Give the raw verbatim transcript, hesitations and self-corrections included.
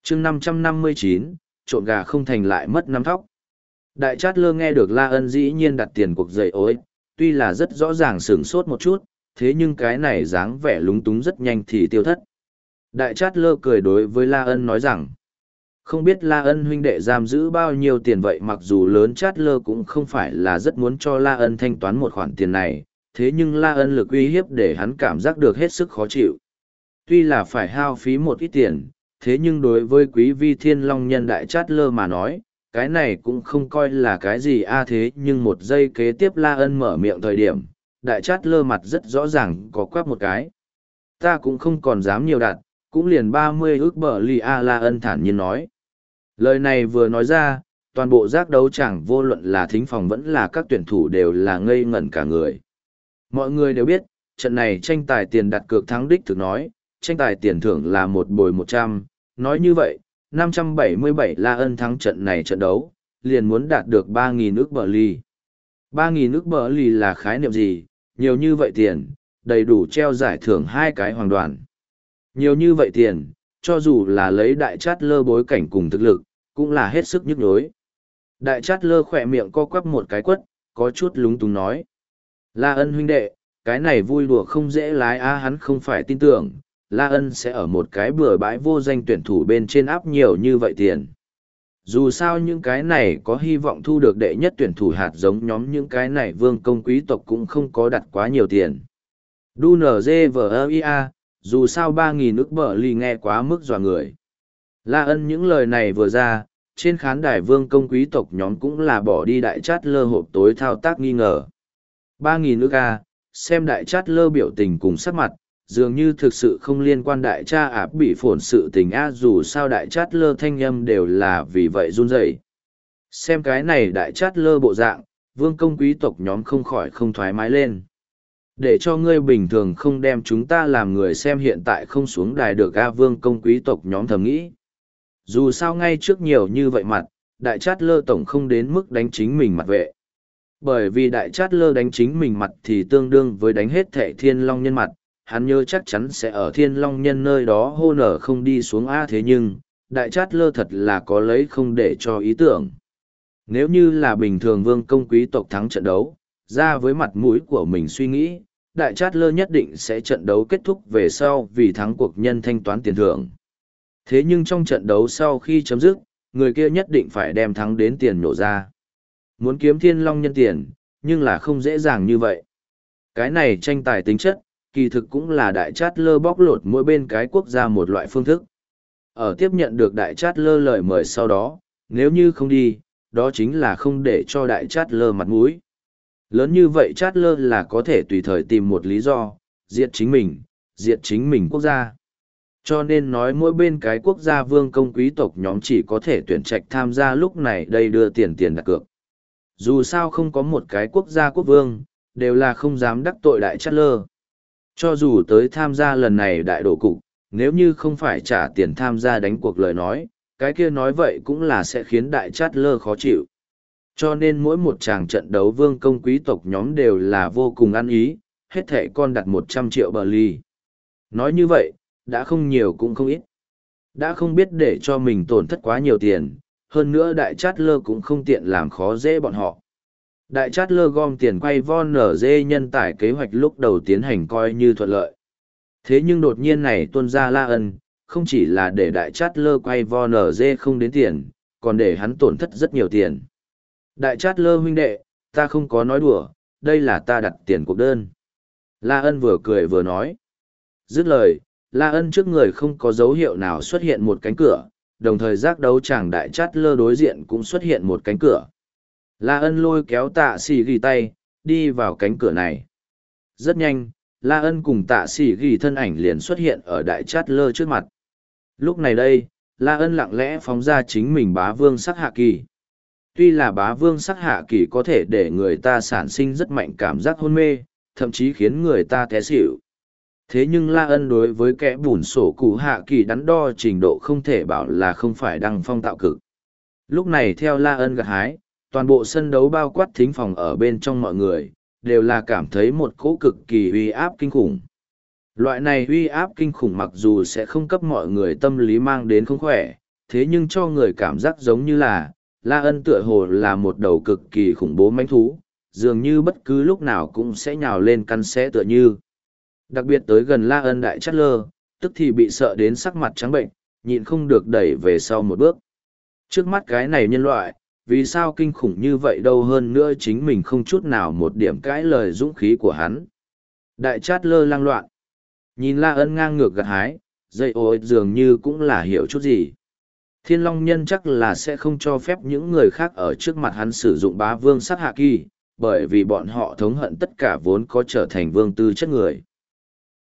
chương năm trăm năm mươi chín, trộn gà không thành lại mất năm thóc. Đại Chát Lơ nghe được La Ân dĩ nhiên đặt tiền cuộc dậy ối, tuy là rất rõ ràng sửng sốt một chút, thế nhưng cái này dáng vẻ lúng túng rất nhanh thì tiêu thất. Đại Chát Lơ cười đối với La Ân nói rằng, không biết La Ân huynh đệ giam giữ bao nhiêu tiền vậy, mặc dù lớn Chát Lơ cũng không phải là rất muốn cho La Ân thanh toán một khoản tiền này, thế nhưng La Ân lực uy hiếp để hắn cảm giác được hết sức khó chịu. Tuy là phải hao phí một ít tiền, thế nhưng đối với quý vi thiên long nhân Đại Chát Lơ mà nói, cái này cũng không coi là cái gì a thế nhưng một giây kế tiếp La Ân mở miệng thời điểm, Đại Chát Lơ mặt rất rõ ràng có quắc một cái. Ta cũng không còn dám nhiều đặt, cũng liền ba mươi ước bờ lì a La Ân thản nhiên nói. Lời này vừa nói ra, toàn bộ giác đấu chẳng vô luận là thính phòng vẫn là các tuyển thủ đều là ngây ngẩn cả người. Mọi người đều biết, trận này tranh tài tiền đặt cược thắng đích thực nói, tranh tài tiền thưởng là một bồi một trăm, nói như vậy, năm trăm bảy mươi bảy La Ân thắng trận này trận đấu, liền muốn đạt được ba nghìn ức bờ ly. ba nghìn ức bờ ly là khái niệm gì? Nhiều như vậy tiền, đầy đủ treo giải thưởng hai cái hoàng đoàn. Nhiều như vậy tiền, cho dù là lấy Đại Chát Lơ bối cảnh cùng thực lực, cũng là hết sức nhức nhối. Đại Chát Lơ khỏe miệng co quắp một cái quất, có chút lúng túng nói. La Ân huynh đệ, cái này vui đùa không dễ lái a hắn không phải tin tưởng, La Ân sẽ ở một cái bừa bãi vô danh tuyển thủ bên trên áp nhiều như vậy tiền. Dù sao những cái này có hy vọng thu được đệ nhất tuyển thủ hạt giống nhóm những cái này vương công quý tộc cũng không có đặt quá nhiều tiền. đê en giê vê i a, dù sao ba nghìn ức bờ ly nghe quá mức dọa người. La Ân những lời này vừa ra, trên khán đài vương công quý tộc nhóm cũng là bỏ đi Đại Chát Lơ hộp tối thao tác nghi ngờ. ba nghìn ức a, xem Đại Chát Lơ biểu tình cùng sắc mặt, dường như thực sự không liên quan đại cha áp bị phồn sự tình a dù sao Đại Chát Lơ thanh âm đều là vì vậy run rẩy. Xem cái này Đại Chát Lơ bộ dạng, vương công quý tộc nhóm không khỏi không thoải mái lên. Để cho ngươi bình thường không đem chúng ta làm người xem hiện tại không xuống đài được a vương công quý tộc nhóm thầm nghĩ. Dù sao ngay trước nhiều như vậy mặt, Đại Chát Lơ tổng không đến mức đánh chính mình mặt vệ. Bởi vì Đại Chát Lơ đánh chính mình mặt thì tương đương với đánh hết thệ thiên long nhân mặt, hắn nhớ chắc chắn sẽ ở thiên long nhân nơi đó hô nở không đi xuống a thế nhưng, Đại Chát Lơ thật là có lấy không để cho ý tưởng. Nếu như là bình thường vương công quý tộc thắng trận đấu, ra với mặt mũi của mình suy nghĩ, Đại Chát Lơ nhất định sẽ trận đấu kết thúc về sau vì thắng cuộc nhân thanh toán tiền thưởng. Thế nhưng trong trận đấu sau khi chấm dứt, người kia nhất định phải đem thắng đến tiền nổ ra. Muốn kiếm thiên long nhân tiền, nhưng là không dễ dàng như vậy. Cái này tranh tài tính chất, kỳ thực cũng là Đại Chát Lơ bóc lột mỗi bên cái quốc gia một loại phương thức. Ở tiếp nhận được Đại Chát Lơ lời mời sau đó, nếu như không đi, đó chính là không để cho Đại Chát Lơ mặt mũi. Lớn như vậy Chát Lơ là có thể tùy thời tìm một lý do, diệt chính mình, diệt chính mình quốc gia. Cho nên nói mỗi bên cái quốc gia vương công quý tộc nhóm chỉ có thể tuyển trạch tham gia lúc này đây đưa tiền tiền đặt cược. Dù sao không có một cái quốc gia quốc vương, đều là không dám đắc tội Đại Chát Lơ. Cho dù tới tham gia lần này đại đổ cục, nếu như không phải trả tiền tham gia đánh cuộc lời nói, cái kia nói vậy cũng là sẽ khiến Đại Chát Lơ khó chịu. Cho nên mỗi một tràng trận đấu vương công quý tộc nhóm đều là vô cùng ăn ý, hết thệ con đặt một trăm triệu bờ ly. Nói như vậy, đã không nhiều cũng không ít. Đã không biết để cho mình tổn thất quá nhiều tiền, hơn nữa Đại Chát Lơ cũng không tiện làm khó dễ bọn họ. Đại Chát Lơ gom tiền quay von nở dê nhân tải kế hoạch lúc đầu tiến hành coi như thuận lợi. Thế nhưng đột nhiên này tuôn ra La Ân, không chỉ là để Đại Chát Lơ quay von nở dê không đến tiền, còn để hắn tổn thất rất nhiều tiền. Đại Chát Lơ huynh đệ, ta không có nói đùa, đây là ta đặt tiền cuộc đơn. La Ân vừa cười vừa nói. Dứt lời, La Ân trước người không có dấu hiệu nào xuất hiện một cánh cửa, đồng thời giác đấu chàng Đại Chát Lơ đối diện cũng xuất hiện một cánh cửa. La Ân lôi kéo Tạ Sĩ Ghi tay, đi vào cánh cửa này. Rất nhanh, La Ân cùng Tạ Sĩ Ghi thân ảnh liền xuất hiện ở Đại Chát Lơ trước mặt. Lúc này đây, La Ân lặng lẽ phóng ra chính mình bá vương sắc hạ kỳ. Tuy là bá vương sắc hạ kỳ có thể để người ta sản sinh rất mạnh cảm giác hôn mê, thậm chí khiến người ta té xỉu. Thế nhưng La Ân đối với kẻ bùn sổ cụ hạ kỳ đắn đo trình độ không thể bảo là không phải đăng phong tạo cực. Lúc này theo La Ân gặt hái, toàn bộ sân đấu bao quát thính phòng ở bên trong mọi người, đều là cảm thấy một cỗ cực kỳ uy áp kinh khủng. Loại này uy áp kinh khủng mặc dù sẽ không cấp mọi người tâm lý mang đến không khỏe, thế nhưng cho người cảm giác giống như là, La Ân tựa hồ là một đầu cực kỳ khủng bố mãnh thú, dường như bất cứ lúc nào cũng sẽ nhào lên căn xé tựa như. Đặc biệt tới gần La Ân Đại Chát Lơ, tức thì bị sợ đến sắc mặt trắng bệnh, nhịn không được đẩy về sau một bước. Trước mắt cái này nhân loại, vì sao kinh khủng như vậy đâu, hơn nữa chính mình không chút nào một điểm cãi lời dũng khí của hắn. Đại Chát Lơ lang loạn. Nhìn La Ân ngang ngược gặt hái, dây ô dường như cũng là hiểu chút gì. Thiên Long Nhân chắc là sẽ không cho phép những người khác ở trước mặt hắn sử dụng bá vương sát hạ kỳ, bởi vì bọn họ thống hận tất cả vốn có trở thành vương tư chất người.